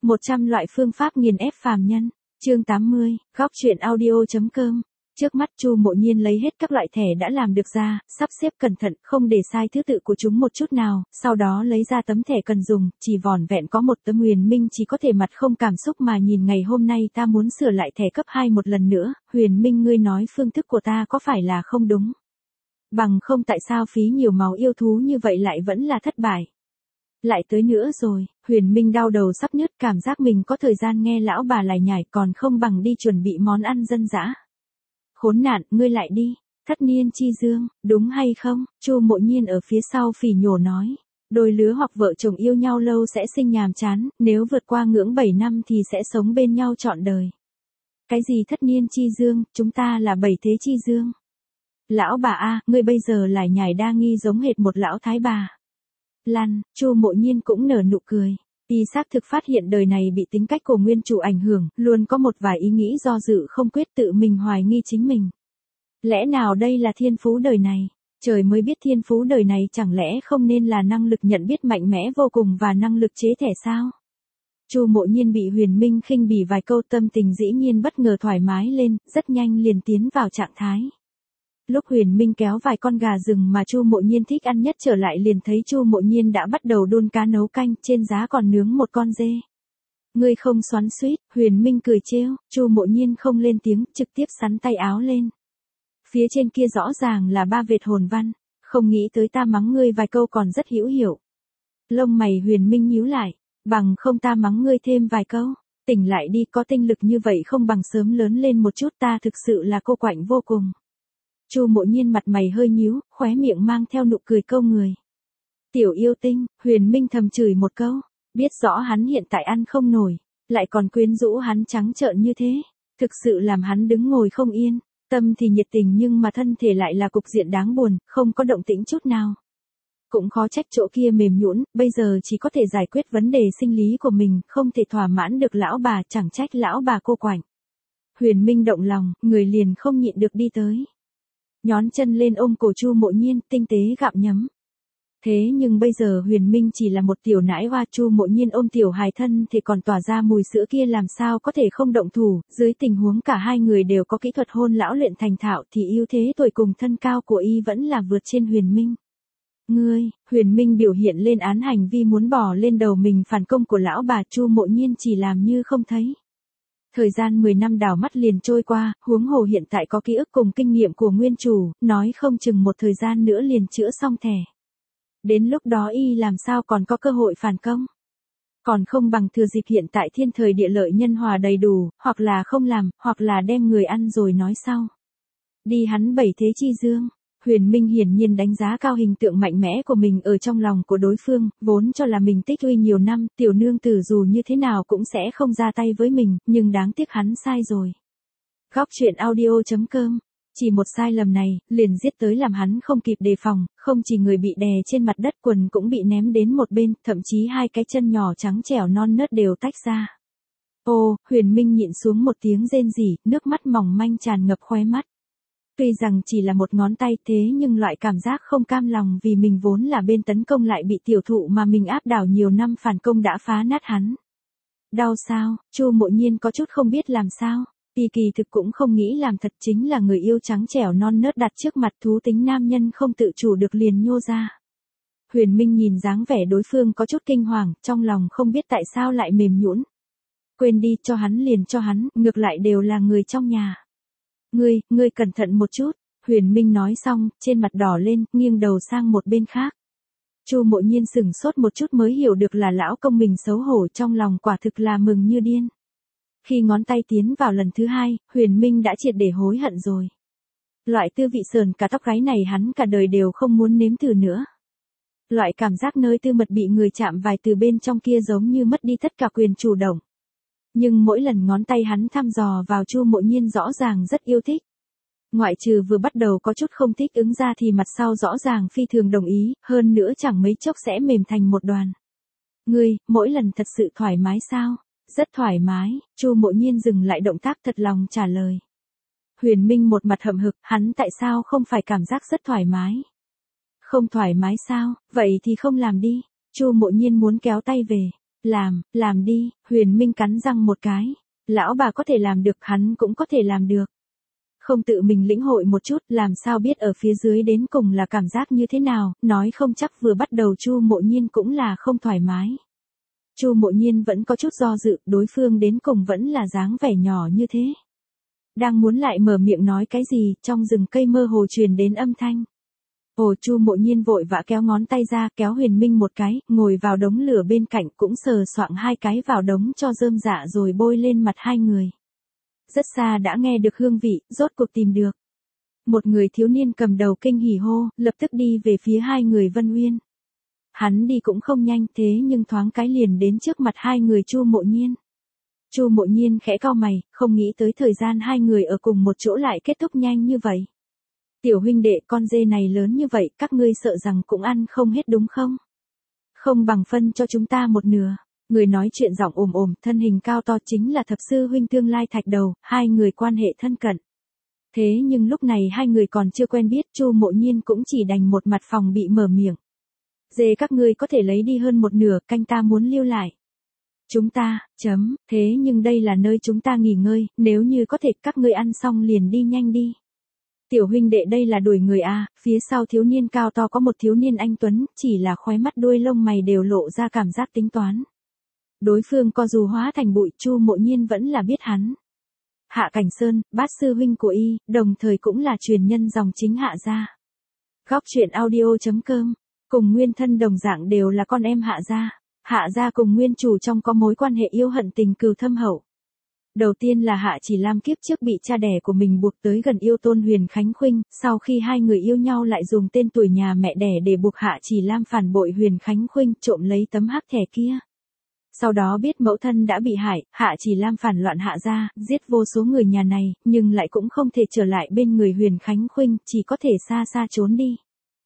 100 loại phương pháp nghiền ép phàm nhân. Chương 80, góc truyện audio.com. Trước mắt Chu Mộ Nhiên lấy hết các loại thẻ đã làm được ra, sắp xếp cẩn thận, không để sai thứ tự của chúng một chút nào, sau đó lấy ra tấm thẻ cần dùng, chỉ vỏn vẹn có một tấm. Huyền Minh chỉ có thể mặt không cảm xúc mà nhìn. Ngày hôm nay ta muốn sửa lại thẻ cấp 2 một lần nữa. Huyền Minh, ngươi nói phương thức của ta có phải là không đúng? Bằng không tại sao phí nhiều máu yêu thú như vậy lại vẫn là thất bại? Lại tới nữa rồi. Huyền Minh đau đầu sắp nứt, cảm giác mình có thời gian nghe lão bà lải nhải còn không bằng đi chuẩn bị món ăn dân dã. Khốn nạn, ngươi lại đi. Thất niên chi dương, đúng hay không? Chu Mộ Nhiên ở phía sau phỉ nhổ nói. Đôi lứa hoặc vợ chồng yêu nhau lâu sẽ sinh nhàm chán, nếu vượt qua ngưỡng 7 năm thì sẽ sống bên nhau trọn đời. Cái gì thất niên chi dương, chúng ta là 7 thế chi dương. Lão bà a, ngươi bây giờ lải nhải đa nghi giống hệt một lão thái bà. Lăn, Chu Mộ Nhiên cũng nở nụ cười. Y xác thực phát hiện đời này bị tính cách của nguyên chủ ảnh hưởng, luôn có một vài ý nghĩ do dự không quyết, tự mình hoài nghi chính mình. Lẽ nào đây là thiên phú đời này? Trời mới biết thiên phú đời này chẳng lẽ không nên là năng lực nhận biết mạnh mẽ vô cùng và năng lực chế thẻ sao? Chu Mộ Nhiên bị Huyền Minh khinh bỉ vài câu, tâm tình dĩ nhiên bất ngờ thoải mái lên, rất nhanh liền tiến vào trạng thái. Lúc Huyền Minh kéo vài con gà rừng mà Chu Mộ Nhiên thích ăn nhất trở lại, liền thấy Chu Mộ Nhiên đã bắt đầu đun cá nấu canh, trên giá còn nướng một con dê. Ngươi không xoắn xuýt? Huyền Minh cười trêu. Chu Mộ Nhiên không lên tiếng, trực tiếp xắn tay áo lên. Phía trên kia rõ ràng là 3 vệt hồn văn, không nghĩ tới ta mắng ngươi vài câu còn rất hữu hiệu. Lông mày Huyền Minh nhíu lại, bằng không ta mắng ngươi thêm vài câu. Tỉnh lại đi, có tinh lực như vậy không bằng sớm lớn lên một chút, ta thực sự là cô quạnh vô cùng. Chu Mộ Nhiên mặt mày hơi nhíu, khóe miệng mang theo nụ cười câu người. Tiểu yêu tinh, Huyền Minh thầm chửi một câu, biết rõ hắn hiện tại ăn không nổi, lại còn quyến rũ hắn trắng trợn như thế, thực sự làm hắn đứng ngồi không yên, tâm thì nhiệt tình nhưng mà thân thể lại là cục diện đáng buồn, không có động tĩnh chút nào. Cũng khó trách chỗ kia mềm nhũn, bây giờ chỉ có thể giải quyết vấn đề sinh lý của mình, không thể thỏa mãn được lão bà, chẳng trách lão bà cô quạnh. Huyền Minh động lòng, người liền không nhịn được đi tới. Nhón chân lên ôm cổ Chu Mộ Nhiên, tinh tế gặm nhấm. Thế nhưng bây giờ Huyền Minh chỉ là một tiểu nãi hoa, Chu Mộ Nhiên ôm tiểu hài thân thì còn tỏa ra mùi sữa kia, làm sao có thể không động thủ, dưới tình huống cả hai người đều có kỹ thuật hôn lão luyện thành thạo thì ưu thế tuổi cùng thân cao của y vẫn là vượt trên Huyền Minh. Ngươi, Huyền Minh biểu hiện lên án hành vi muốn bỏ lên đầu mình phản công của lão bà. Chu Mộ Nhiên chỉ làm như không thấy. Thời gian 10 năm đảo mắt liền trôi qua, huống hồ hiện tại có ký ức cùng kinh nghiệm của nguyên chủ, nói không chừng một thời gian nữa liền chữa xong thẻ. Đến lúc đó y làm sao còn có cơ hội phản công? Còn không bằng thừa dịp hiện tại thiên thời địa lợi nhân hòa đầy đủ, hoặc là không làm, hoặc là đem người ăn rồi nói sau. Đi hắn 7 thế chi dương. Huyền Minh hiển nhiên đánh giá cao hình tượng mạnh mẽ của mình ở trong lòng của đối phương, vốn cho là mình tích lũy nhiều năm, tiểu nương tử dù như thế nào cũng sẽ không ra tay với mình, nhưng đáng tiếc hắn sai rồi. Góc truyện audio.com. Chỉ một sai lầm này, liền giết tới làm hắn không kịp đề phòng, không chỉ người bị đè trên mặt đất, quần cũng bị ném đến một bên, thậm chí hai cái chân nhỏ trắng trẻo non nớt đều tách ra. Ô, Huyền Minh nhịn xuống một tiếng rên rỉ, nước mắt mỏng manh tràn ngập khóe mắt. Tuy rằng chỉ là một ngón tay, thế nhưng loại cảm giác không cam lòng vì mình vốn là bên tấn công lại bị tiểu thụ mà mình áp đảo nhiều năm phản công đã phá nát hắn. Đau sao? Chu Mộ Nhiên có chút không biết làm sao. Kỳ thực cũng không nghĩ làm thật, chính là người yêu trắng trẻo non nớt đặt trước mặt, thú tính nam nhân không tự chủ được liền nhô ra. Huyền Minh nhìn dáng vẻ đối phương có chút kinh hoàng, trong lòng không biết tại sao lại mềm nhũn. Quên đi, cho hắn liền cho hắn, ngược lại đều là người trong nhà. Ngươi cẩn thận một chút. Huyền Minh nói xong, trên mặt đỏ lên, nghiêng đầu sang một bên khác. Chu Mộ Nhiên sửng sốt một chút mới hiểu được là lão công mình xấu hổ, trong lòng quả thực là mừng như điên. Khi ngón tay tiến vào lần thứ 2, Huyền Minh đã triệt để hối hận rồi. Loại tư vị sờn cả tóc gáy này hắn cả đời đều không muốn nếm thử nữa. Loại cảm giác nơi tư mật bị người chạm vài từ bên trong kia giống như mất đi tất cả quyền chủ động. Nhưng mỗi lần ngón tay hắn thăm dò vào, Chu Mộ Nhiên rõ ràng rất yêu thích. Ngoại trừ vừa bắt đầu có chút không thích ứng ra thì mặt sau rõ ràng phi thường đồng ý, hơn nữa chẳng mấy chốc sẽ mềm thành một đoàn. Ngươi, mỗi lần thật sự thoải mái sao? Rất thoải mái. Chu Mộ Nhiên dừng lại động tác, thật lòng trả lời. Huyền Minh một mặt hậm hực, hắn tại sao không phải cảm giác rất thoải mái? Không thoải mái sao? Vậy thì không làm đi. Chu Mộ Nhiên muốn kéo tay về. làm đi, Huyền Minh cắn răng một cái. Lão bà có thể làm được, hắn cũng có thể làm được. Không tự mình lĩnh hội một chút, làm sao biết ở phía dưới đến cùng là cảm giác như thế nào, nói không chắc vừa bắt đầu Chu Mộ Nhiên cũng là không thoải mái. Chu Mộ Nhiên vẫn có chút do dự, đối phương đến cùng vẫn là dáng vẻ nhỏ như thế. Đang muốn lại mở miệng nói cái gì, trong rừng cây mơ hồ truyền đến âm thanh. Chu Mộ Nhiên vội vã kéo ngón tay ra, kéo Huyền Minh một cái, ngồi vào đống lửa bên cạnh cũng sờ soạng hai cái vào đống cho rơm dạ rồi bôi lên mặt hai người. Rất xa đã nghe được hương vị, rốt cuộc tìm được. Một người thiếu niên cầm đầu kinh hỉ hô, lập tức đi về phía hai người Vân Uyên. Hắn đi cũng không nhanh thế nhưng thoáng cái liền đến trước mặt hai người Chu Mộ Nhiên. Chu Mộ Nhiên khẽ cau mày, không nghĩ tới thời gian hai người ở cùng một chỗ lại kết thúc nhanh như vậy. Tiểu huynh đệ, con dê này lớn như vậy, các ngươi sợ rằng cũng ăn không hết đúng không? Không bằng phân cho chúng ta một nửa. Người nói chuyện giọng ồm, thân hình cao to chính là thập sư huynh tương lai Thạch Đầu, hai người quan hệ thân cận. Thế nhưng lúc này hai người còn chưa quen biết, Chu Mộ Nhiên cũng chỉ đành một mặt phòng bị mở miệng. Dê các ngươi có thể lấy đi hơn một nửa, canh ta muốn lưu lại. Chúng ta, thế nhưng đây là nơi chúng ta nghỉ ngơi, nếu như có thể các ngươi ăn xong liền đi nhanh đi. Tiểu huynh đệ đây là đuổi người à, phía sau thiếu niên cao to có một thiếu niên anh tuấn, chỉ là khóe mắt đuôi lông mày đều lộ ra cảm giác tính toán. Đối phương co dù hóa thành bụi, Chu Mộ Nhiên vẫn là biết hắn. Hạ Cảnh Sơn, bát sư huynh của y, đồng thời cũng là truyền nhân dòng chính Hạ gia. Góc truyện audio.com, cùng nguyên thân đồng dạng đều là con em Hạ gia. Hạ gia cùng nguyên chủ trong có mối quan hệ yêu hận tình cừu thâm hậu. Đầu tiên là Hạ Chỉ Lam kiếp trước bị cha đẻ của mình buộc tới gần yêu tôn Huyền Khánh Khuynh, sau khi hai người yêu nhau lại dùng tên tuổi nhà mẹ đẻ để buộc Hạ Chỉ Lam phản bội Huyền Khánh Khuynh, trộm lấy tấm hắc thẻ kia. Sau đó biết mẫu thân đã bị hại, Hạ Chỉ Lam phản loạn Hạ gia, giết vô số người nhà này, nhưng lại cũng không thể trở lại bên người Huyền Khánh Khuynh, chỉ có thể xa xa trốn đi.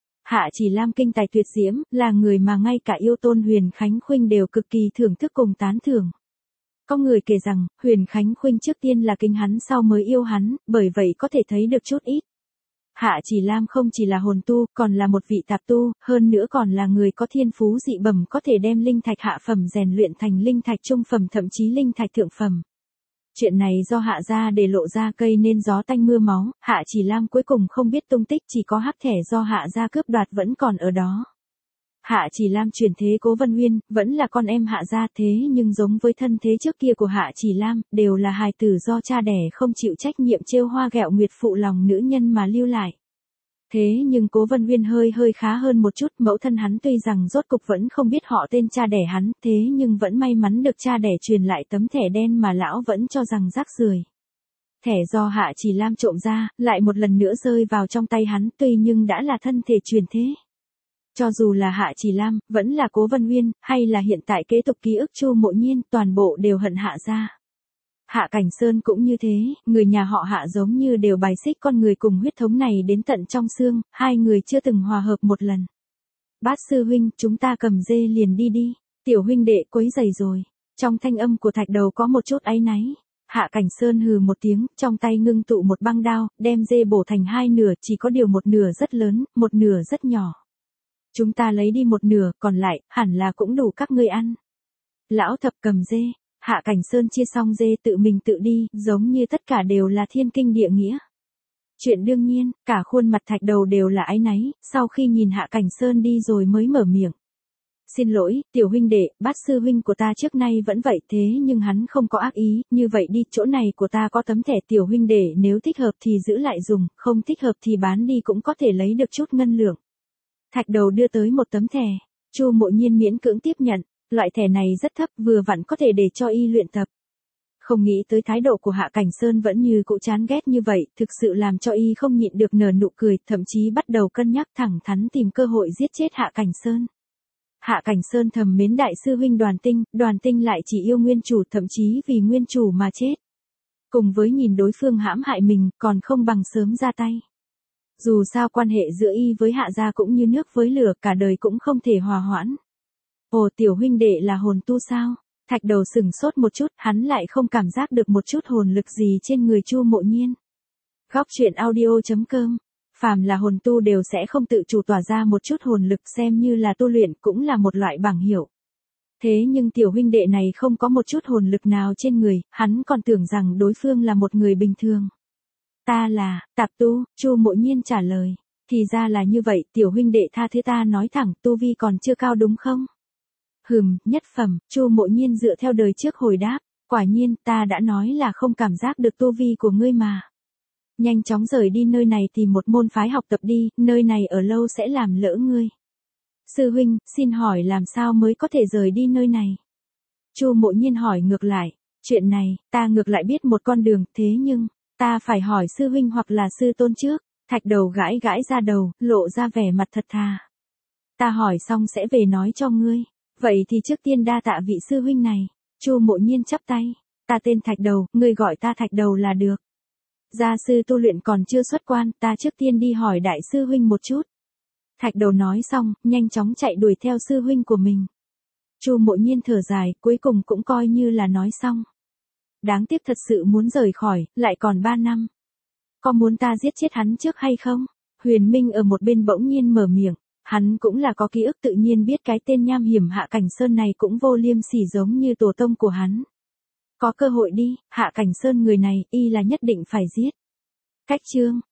Hạ Chỉ Lam kinh tài tuyệt diễm, là người mà ngay cả yêu tôn Huyền Khánh Khuynh đều cực kỳ thưởng thức cùng tán thưởng. Có người kể rằng, Huyền Khánh Khuynh trước tiên là kính hắn sau mới yêu hắn, bởi vậy có thể thấy được chút ít. Hạ Chỉ Lam không chỉ là hồn tu, còn là một vị tạp tu, hơn nữa còn là người có thiên phú dị bẩm có thể đem linh thạch hạ phẩm rèn luyện thành linh thạch trung phẩm thậm chí linh thạch thượng phẩm. Chuyện này do Hạ gia để lộ ra cây nên gió tanh mưa máu, Hạ Chỉ Lam cuối cùng không biết tung tích, chỉ có hắc thẻ do Hạ gia cướp đoạt vẫn còn ở đó. Hạ Chỉ Lam chuyển thế Cố Vân Uyên, vẫn là con em Hạ gia thế nhưng giống với thân thế trước kia của Hạ Chỉ Lam, đều là hài tử do cha đẻ không chịu trách nhiệm trêu hoa ghẹo nguyệt phụ lòng nữ nhân mà lưu lại. Thế nhưng Cố Vân Uyên hơi khá hơn một chút, mẫu thân hắn tuy rằng rốt cục vẫn không biết họ tên cha đẻ hắn, thế nhưng vẫn may mắn được cha đẻ truyền lại tấm thẻ đen mà lão vẫn cho rằng rác rưởi. Thẻ do Hạ Chỉ Lam trộm ra, lại một lần nữa rơi vào trong tay hắn, tuy nhưng đã là thân thể truyền thế. Cho dù là Hạ Chỉ Lam, vẫn là Cố Vân Uyên, hay là hiện tại kế tục ký ức Chu Mộ Nhiên, toàn bộ đều hận Hạ gia. Hạ Cảnh Sơn cũng như thế, người nhà họ Hạ giống như đều bài xích con người cùng huyết thống này đến tận trong xương, hai người chưa từng hòa hợp một lần. Bát sư huynh, chúng ta cầm dê liền đi đi, tiểu huynh đệ quấy rầy rồi. Trong thanh âm của Thạch Đầu có một chút áy náy. Hạ Cảnh Sơn hừ một tiếng, trong tay ngưng tụ một băng đao, đem dê bổ thành hai nửa, chỉ có điều một nửa rất lớn, một nửa rất nhỏ. Chúng ta lấy đi một nửa, còn lại, hẳn là cũng đủ các ngươi ăn. Lão thập cầm dê, Hạ Cảnh Sơn chia xong dê tự mình tự đi, giống như tất cả đều là thiên kinh địa nghĩa. Chuyện đương nhiên, cả khuôn mặt Thạch Đầu đều là áy náy, sau khi nhìn Hạ Cảnh Sơn đi rồi mới mở miệng. Xin lỗi, tiểu huynh đệ, bát sư huynh của ta trước nay vẫn vậy thế nhưng hắn không có ác ý, như vậy đi, chỗ này của ta có tấm thẻ tiểu huynh đệ nếu thích hợp thì giữ lại dùng, không thích hợp thì bán đi cũng có thể lấy được chút ngân lượng. Thạch Đầu đưa tới một tấm thẻ, Chu Mộ Nhiên miễn cưỡng tiếp nhận, loại thẻ này rất thấp vừa vặn có thể để cho y luyện tập. Không nghĩ tới thái độ của Hạ Cảnh Sơn vẫn như cũ chán ghét như vậy, thực sự làm cho y không nhịn được nở nụ cười, thậm chí bắt đầu cân nhắc thẳng thắn tìm cơ hội giết chết Hạ Cảnh Sơn. Hạ Cảnh Sơn thầm mến đại sư huynh Đoàn Tinh lại chỉ yêu nguyên chủ, thậm chí vì nguyên chủ mà chết. Cùng với nhìn đối phương hãm hại mình, còn không bằng sớm ra tay. Dù sao quan hệ giữa y với Hạ gia cũng như nước với lửa, cả đời cũng không thể hòa hoãn. Ồ, tiểu huynh đệ là hồn tu sao? Thạch Đầu sừng sốt một chút, hắn lại không cảm giác được một chút hồn lực gì trên người Chu Mộ Nhiên. Góc truyện audio.com, phàm là hồn tu đều sẽ không tự chủ tỏa ra một chút hồn lực, xem như là tu luyện cũng là một loại bảng hiệu. Thế nhưng tiểu huynh đệ này không có một chút hồn lực nào trên người, hắn còn tưởng rằng đối phương là một người bình thường. Ta là, Tạp Tu, Chu Mộ Nhiên trả lời. Thì ra là như vậy, tiểu huynh đệ tha thứ ta nói thẳng, tu vi còn chưa cao đúng không? Nhất phẩm, Chu Mộ Nhiên dựa theo đời trước hồi đáp, quả nhiên, ta đã nói là không cảm giác được tu vi của ngươi mà. Nhanh chóng rời đi nơi này tìm một môn phái học tập đi, nơi này ở lâu sẽ làm lỡ ngươi. Sư huynh, xin hỏi làm sao mới có thể rời đi nơi này? Chu Mộ Nhiên hỏi ngược lại, chuyện này, ta ngược lại biết một con đường, thế nhưng, ta phải hỏi sư huynh hoặc là sư tôn trước. Thạch Đầu gãi gãi ra đầu, lộ ra vẻ mặt thật thà. Ta hỏi xong sẽ về nói cho ngươi. Vậy thì trước tiên đa tạ vị sư huynh này. Chu Mộ Nhiên chắp tay. Ta tên Thạch Đầu, ngươi gọi ta Thạch Đầu là được. Gia sư tu luyện còn chưa xuất quan, ta trước tiên đi hỏi đại sư huynh một chút. Thạch Đầu nói xong, nhanh chóng chạy đuổi theo sư huynh của mình. Chu Mộ Nhiên thở dài, cuối cùng cũng coi như là nói xong. Đáng tiếc thật sự muốn rời khỏi, lại còn 3 năm. Có muốn ta giết chết hắn trước hay không? Huyền Minh ở một bên bỗng nhiên mở miệng, hắn cũng là có ký ức tự nhiên biết cái tên nham hiểm Hạ Cảnh Sơn này cũng vô liêm sỉ giống như tổ tông của hắn. Có cơ hội đi, Hạ Cảnh Sơn người này, y là nhất định phải giết. Cách chương